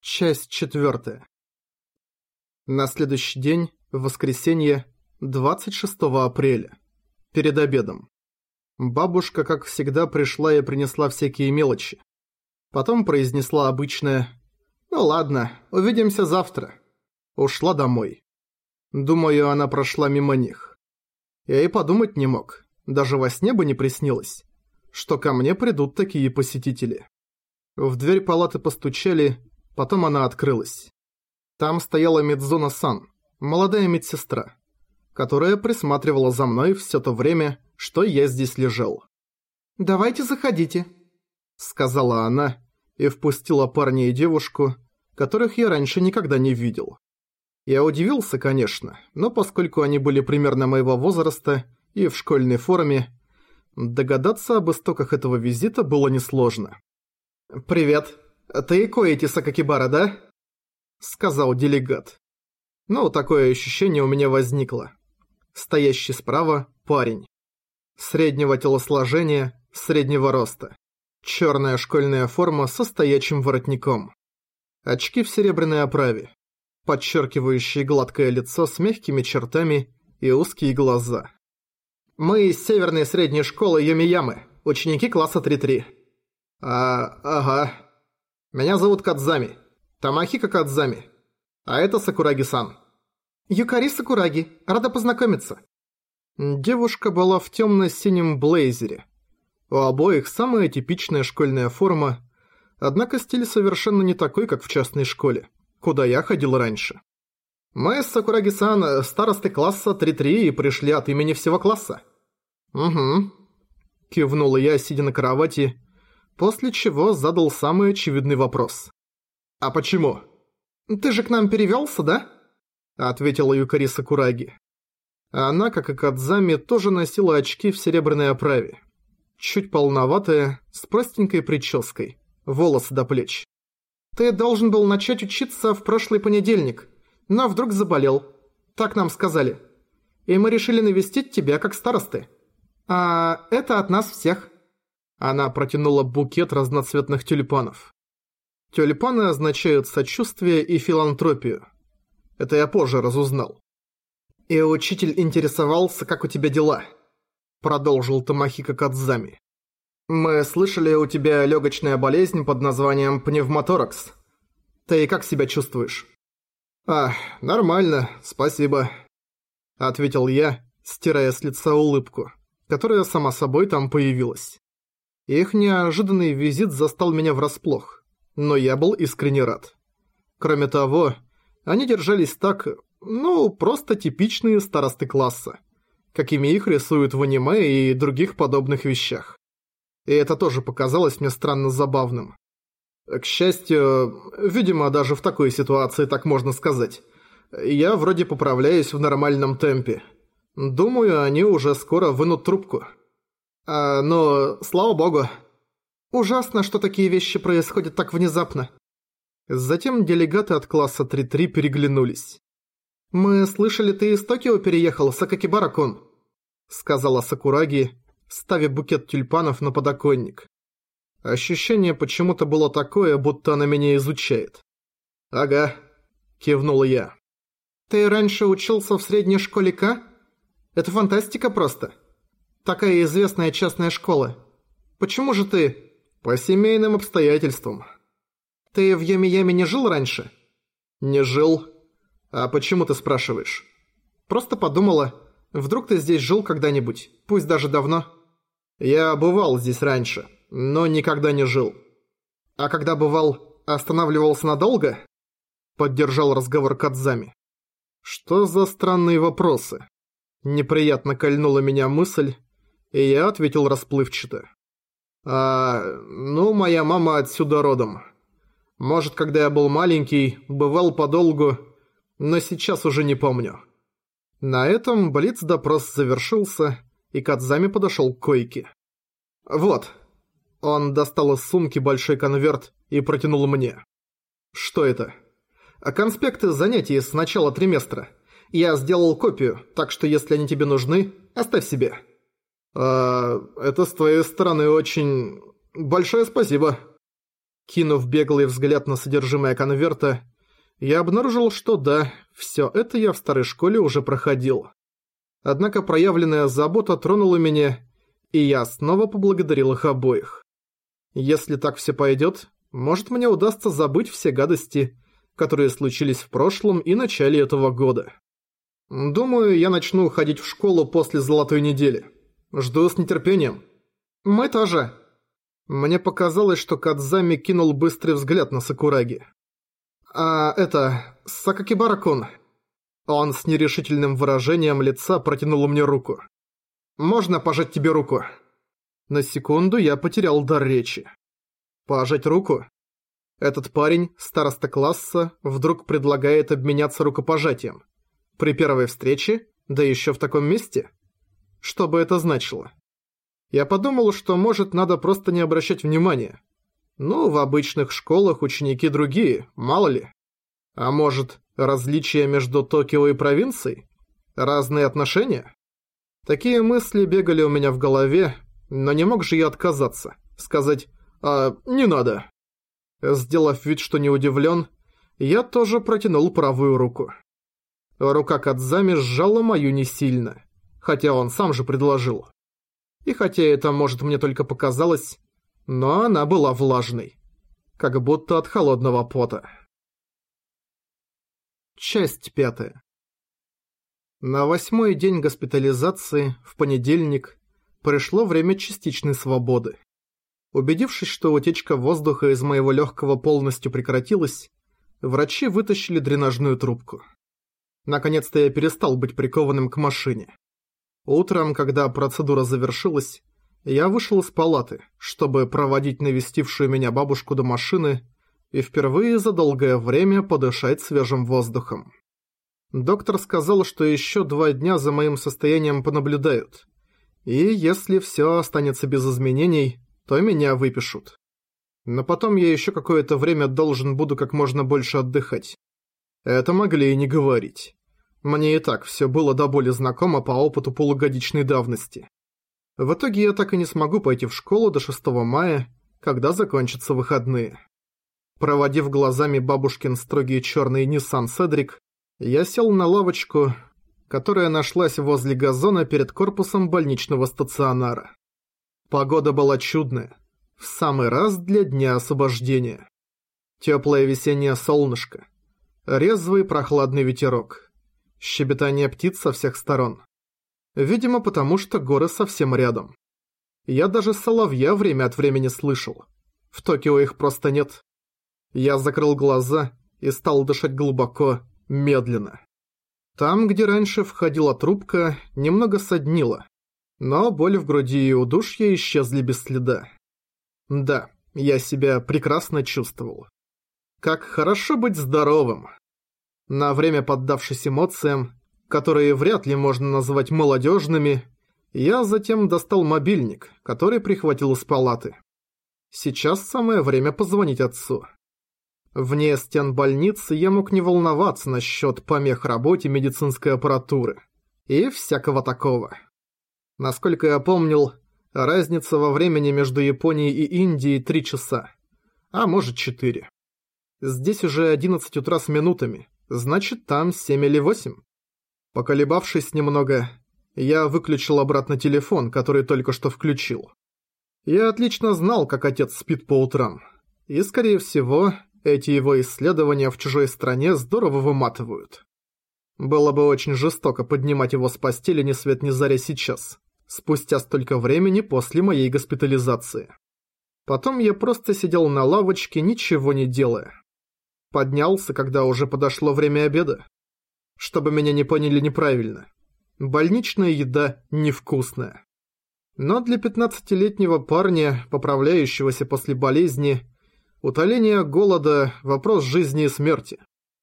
Часть 4. На следующий день, в воскресенье, 26 апреля, перед обедом. Бабушка, как всегда, пришла и принесла всякие мелочи. Потом произнесла обычное «Ну ладно, увидимся завтра». Ушла домой. Думаю, она прошла мимо них. Я и подумать не мог, даже во сне бы не приснилось, что ко мне придут такие посетители. В дверь палаты постучали. Потом она открылась. Там стояла Мидзуна-сан, молодая медсестра, которая присматривала за мной все то время, что я здесь лежал. «Давайте заходите», — сказала она и впустила парня и девушку, которых я раньше никогда не видел. Я удивился, конечно, но поскольку они были примерно моего возраста и в школьной форме, догадаться об истоках этого визита было несложно. «Привет. «Ты Коэти Сакакибара, да?» — сказал делегат. Ну, такое ощущение у меня возникло. Стоящий справа – парень. Среднего телосложения, среднего роста. Черная школьная форма со стоячим воротником. Очки в серебряной оправе, подчеркивающие гладкое лицо с мягкими чертами и узкие глаза. «Мы из северной средней школы Юмиямы, ученики класса 3-3. Ага. Меня зовут Кадзами. Тамахико Кадзами. А это Сакураги-сан». «Юкари Сакураги. Рада познакомиться». Девушка была в темно-синем блейзере. У обоих самая типичная школьная форма, однако стиль совершенно не такой, как в частной школе, куда я ходил раньше. «Мы с Сакураги-сан старосты класса 3-3 и пришли от имени всего класса». «Угу», — кивнула я, сидя на кровати, после чего задал самый очевидный вопрос. «А почему?» «Ты же к нам перевелся, да?» — ответила Юкари Сакураги. Она, как и Кадзами, тоже носила очки в серебряной оправе. Чуть полноватая, с простенькой прической, волосы до плеч. «Ты должен был начать учиться в прошлый понедельник, но вдруг заболел. Так нам сказали. И мы решили навестить тебя как старосты. А это от нас всех». Она протянула букет разноцветных тюльпанов. Тюльпаны означают сочувствие и филантропию. Это я позже разузнал. «И учитель интересовался, как у тебя дела», — продолжил Тамахико Кадзами. «Мы слышали, у тебя легочная болезнь под названием пневмоторакс. Ты как себя чувствуешь?» Нормально, спасибо», — ответил я, стирая с лица улыбку, которая сама собой там появилась. Их неожиданный визит застал меня врасплох, но я был искренне рад. Кроме того, они держались так, просто типичные старосты класса, какими их рисуют в аниме и других подобных вещах. И это тоже показалось мне странно забавным. К счастью, видимо, даже в такой ситуации так можно сказать, я вроде поправляюсь в нормальном темпе. Думаю, они уже скоро вынут трубку. Но, слава богу. Ужасно, что такие вещи происходят так внезапно. Затем делегаты от класса 3-3 переглянулись. «Мы слышали, ты из Токио переехал, Сакакибара-кун», — сказала Сакураги, ставя букет тюльпанов на подоконник. Ощущение почему-то было такое, будто она меня изучает. «Ага», — кивнул я. «Ты раньше учился в средней школе К? Это фантастика просто. Такая известная частная школа. Почему же ты...» «По семейным обстоятельствам». «Ты в Юмияме не жил раньше?» «Не жил. А почему ты спрашиваешь?» «Просто подумала, вдруг ты здесь жил когда-нибудь, пусть даже давно». «Я бывал здесь раньше, но никогда не жил». «А когда бывал, останавливался надолго?» Поддержал разговор Кадзами. «Что за странные вопросы?» Неприятно кольнула меня мысль, и я ответил расплывчато. Моя мама отсюда родом. Может, когда я был маленький, бывал подолгу, но сейчас уже не помню». На этом блиц-допрос завершился, и Кадзами подошел к койке. «Вот». Он достал из сумки большой конверт и протянул мне. «Что это?» «Конспекты занятий с начала триместра. Я сделал копию, так что если они тебе нужны, оставь себе». «Это с твоей стороны очень... большое спасибо». Кинув беглый взгляд на содержимое конверта, я обнаружил, что да, все это я в старой школе уже проходил. Однако проявленная забота тронула меня, и я снова поблагодарил их обоих. Если так все пойдет, может мне удастся забыть все гадости, которые случились в прошлом и начале этого года. Думаю, я начну ходить в школу после золотой недели. Жду с нетерпением. Мы тоже. Мне показалось, что Кадзами кинул быстрый взгляд на Сакураги. Сакакибара-кун. Он с нерешительным выражением лица протянул мне руку. «Можно пожать тебе руку?» На секунду я потерял дар речи. «Пожать руку?» Этот парень, староста класса, вдруг предлагает обменяться рукопожатием. При первой встрече, да еще в таком месте? Что бы это значило? Я подумал, что, может, надо просто не обращать внимания. Ну, в обычных школах ученики другие, мало ли. А может, различия между Токио и провинцией? Разные отношения? Такие мысли бегали у меня в голове, но не мог же я отказаться. Сказать «не надо». Сделав вид, что не удивлен, я тоже протянул правую руку. Рука Кадзами сжала мою не сильно, хотя он сам же предложил. И хотя это, может, мне только показалось, но она была влажной, как будто от холодного пота. Часть 5. На 8-й день госпитализации, в понедельник, пришло время частичной свободы. Убедившись, что утечка воздуха из моего легкого полностью прекратилась, врачи вытащили дренажную трубку. Наконец-то я перестал быть прикованным к машине. Утром, когда процедура завершилась, я вышел из палаты, чтобы проводить навестившую меня бабушку до машины и впервые за долгое время подышать свежим воздухом. Доктор сказал, что еще 2 дня за моим состоянием понаблюдают, и если все останется без изменений, то меня выпишут. Но потом я еще какое-то время должен буду как можно больше отдыхать. Это могли и не говорить. Мне и так все было до боли знакомо по опыту полугодичной давности. В итоге я так и не смогу пойти в школу до 6 мая, когда закончатся выходные. Проводив глазами бабушкин строгий черный Nissan Cedric, я сел на лавочку, которая нашлась возле газона перед корпусом больничного стационара. Погода была чудная, в самый раз для дня освобождения. Теплое весеннее солнышко, резвый прохладный ветерок, щебетание птиц со всех сторон. Видимо, потому что горы совсем рядом. Я даже соловья время от времени слышал. В Токио их просто нет. Я закрыл глаза и стал дышать глубоко, медленно. Там, где раньше входила трубка, немного соднило. Но боль в груди и удушье исчезли без следа. Да, я себя прекрасно чувствовал. Как хорошо быть здоровым. На время поддавшись эмоциям, которые вряд ли можно назвать молодежными, я затем достал мобильник, который прихватил из палаты. Сейчас самое время позвонить отцу. Вне стен больницы я мог не волноваться насчет помех работе медицинской аппаратуры и всякого такого. Насколько я помнил, разница во времени между Японией и Индией 3 часа, а может 4. Здесь уже 11 утра с минутами, значит там 7 или 8. Поколебавшись немного, я выключил обратно телефон, который только что включил. Я отлично знал, как отец спит по утрам, и, скорее всего, эти его исследования в чужой стране здорово выматывают. Было бы очень жестоко поднимать его с постели ни свет ни заря сейчас, спустя столько времени после моей госпитализации. Потом я просто сидел на лавочке, ничего не делая. Поднялся, когда уже подошло время обеда. Чтобы меня не поняли неправильно. Больничная еда невкусная. Но для 15-летнего парня, поправляющегося после болезни, утоление голода – вопрос жизни и смерти.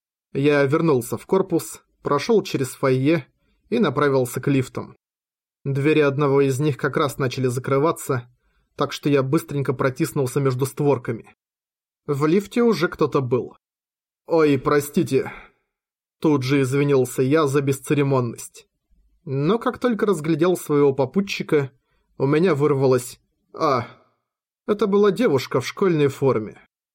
Я вернулся в корпус, прошел через фойе и направился к лифтам. Двери одного из них как раз начали закрываться, так что я быстренько протиснулся между створками. В лифте уже кто-то был. «Ой, простите». Тут же извинился я за бесцеремонность. Но как только разглядел своего попутчика, у меня вырвалось «А». Это была девушка в школьной форме.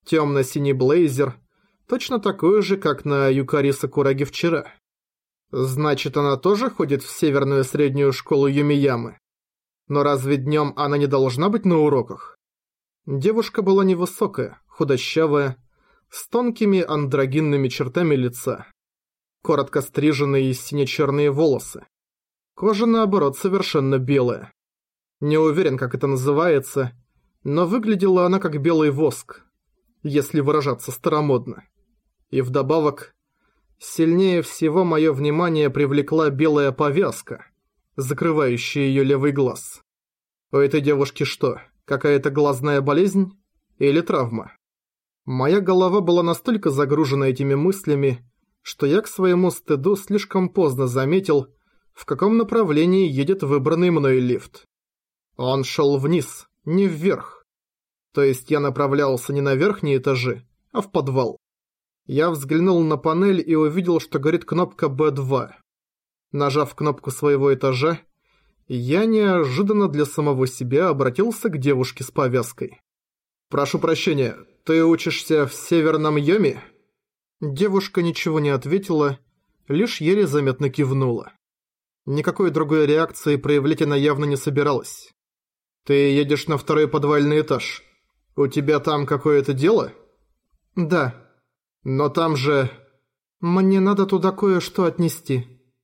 Темно-синий блейзер, точно такой же, как на Юкари Сакураги вчера. Значит, она тоже ходит в северную среднюю школу Юмиямы. Но разве днем она не должна быть на уроках? Девушка была невысокая, худощавая, с тонкими андрогинными чертами лица. Коротко стриженные сине-черные волосы. Кожа, наоборот, совершенно белая. Не уверен, как это называется, но выглядела она как белый воск, если выражаться старомодно. И вдобавок, сильнее всего мое внимание привлекла белая повязка, закрывающая ее левый глаз. У этой девушки что, какая-то глазная болезнь или травма? Моя голова была настолько загружена этими мыслями, что я к своему стыду слишком поздно заметил, в каком направлении едет выбранный мной лифт. Он шел вниз, не вверх. То есть я направлялся не на верхние этажи, а в подвал. Я взглянул на панель и увидел, что горит кнопка B2. Нажав кнопку своего этажа, я неожиданно для самого себя обратился к девушке с повязкой. «Прошу прощения, ты учишься в Северном Йоми?» Девушка ничего не ответила, лишь еле заметно кивнула. Никакой другой реакции проявлять она явно не собиралась. «Ты едешь на второй подвальный этаж. У тебя там какое-то дело?» «Да. Но там же... Мне надо туда кое-что отнести».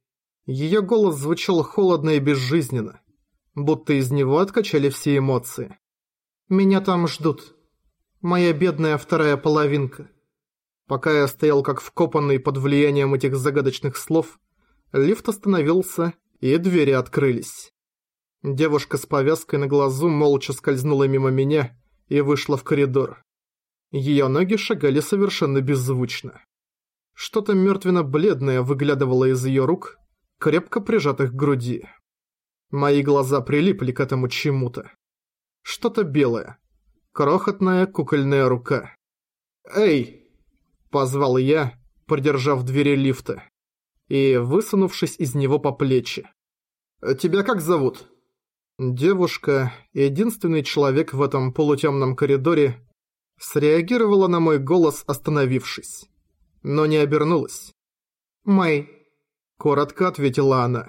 Её голос звучал холодно и безжизненно, будто из него откачали все эмоции. «Меня там ждут. Моя бедная вторая половинка». Пока я стоял как вкопанный под влиянием этих загадочных слов, лифт остановился, и двери открылись. Девушка с повязкой на глазу молча скользнула мимо меня и вышла в коридор. Её ноги шагали совершенно беззвучно. Что-то мертвенно-бледное выглядывало из её рук, крепко прижатых к груди. Мои глаза прилипли к этому чему-то. Что-то белое. Крохотная кукольная рука. «Эй!» – позвал я, придержав двери лифта и высунувшись из него по плечи. «Тебя как зовут?» Девушка, единственный человек в этом полутемном коридоре, среагировала на мой голос, остановившись, но не обернулась. «Мэй», – коротко ответила она.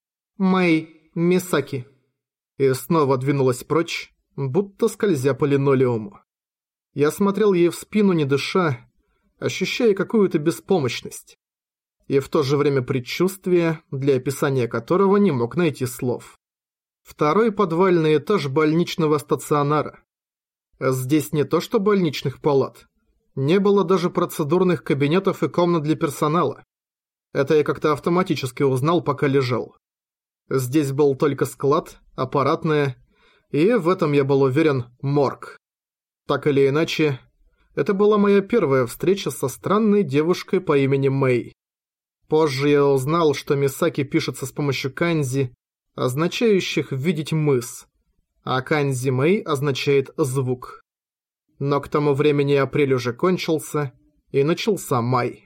«Мэй Мисаки». И снова двинулась прочь, будто скользя по линолеуму. Я смотрел ей в спину, не дыша, ощущая какую-то беспомощность. И в то же время предчувствие, для описания которого не мог найти слов. Второй подвальный этаж больничного стационара. Здесь не то что больничных палат. Не было даже процедурных кабинетов и комнат для персонала. Это я как-то автоматически узнал, пока лежал. Здесь был только склад, аппаратная, и в этом я был уверен, морг. Так или иначе, это была моя первая встреча со странной девушкой по имени Мэй. Позже я узнал, что Мисаки пишется с помощью канзи, означающих «видеть мыс», а канзи Мэй означает «звук». Но к тому времени апрель уже кончился, и начался май.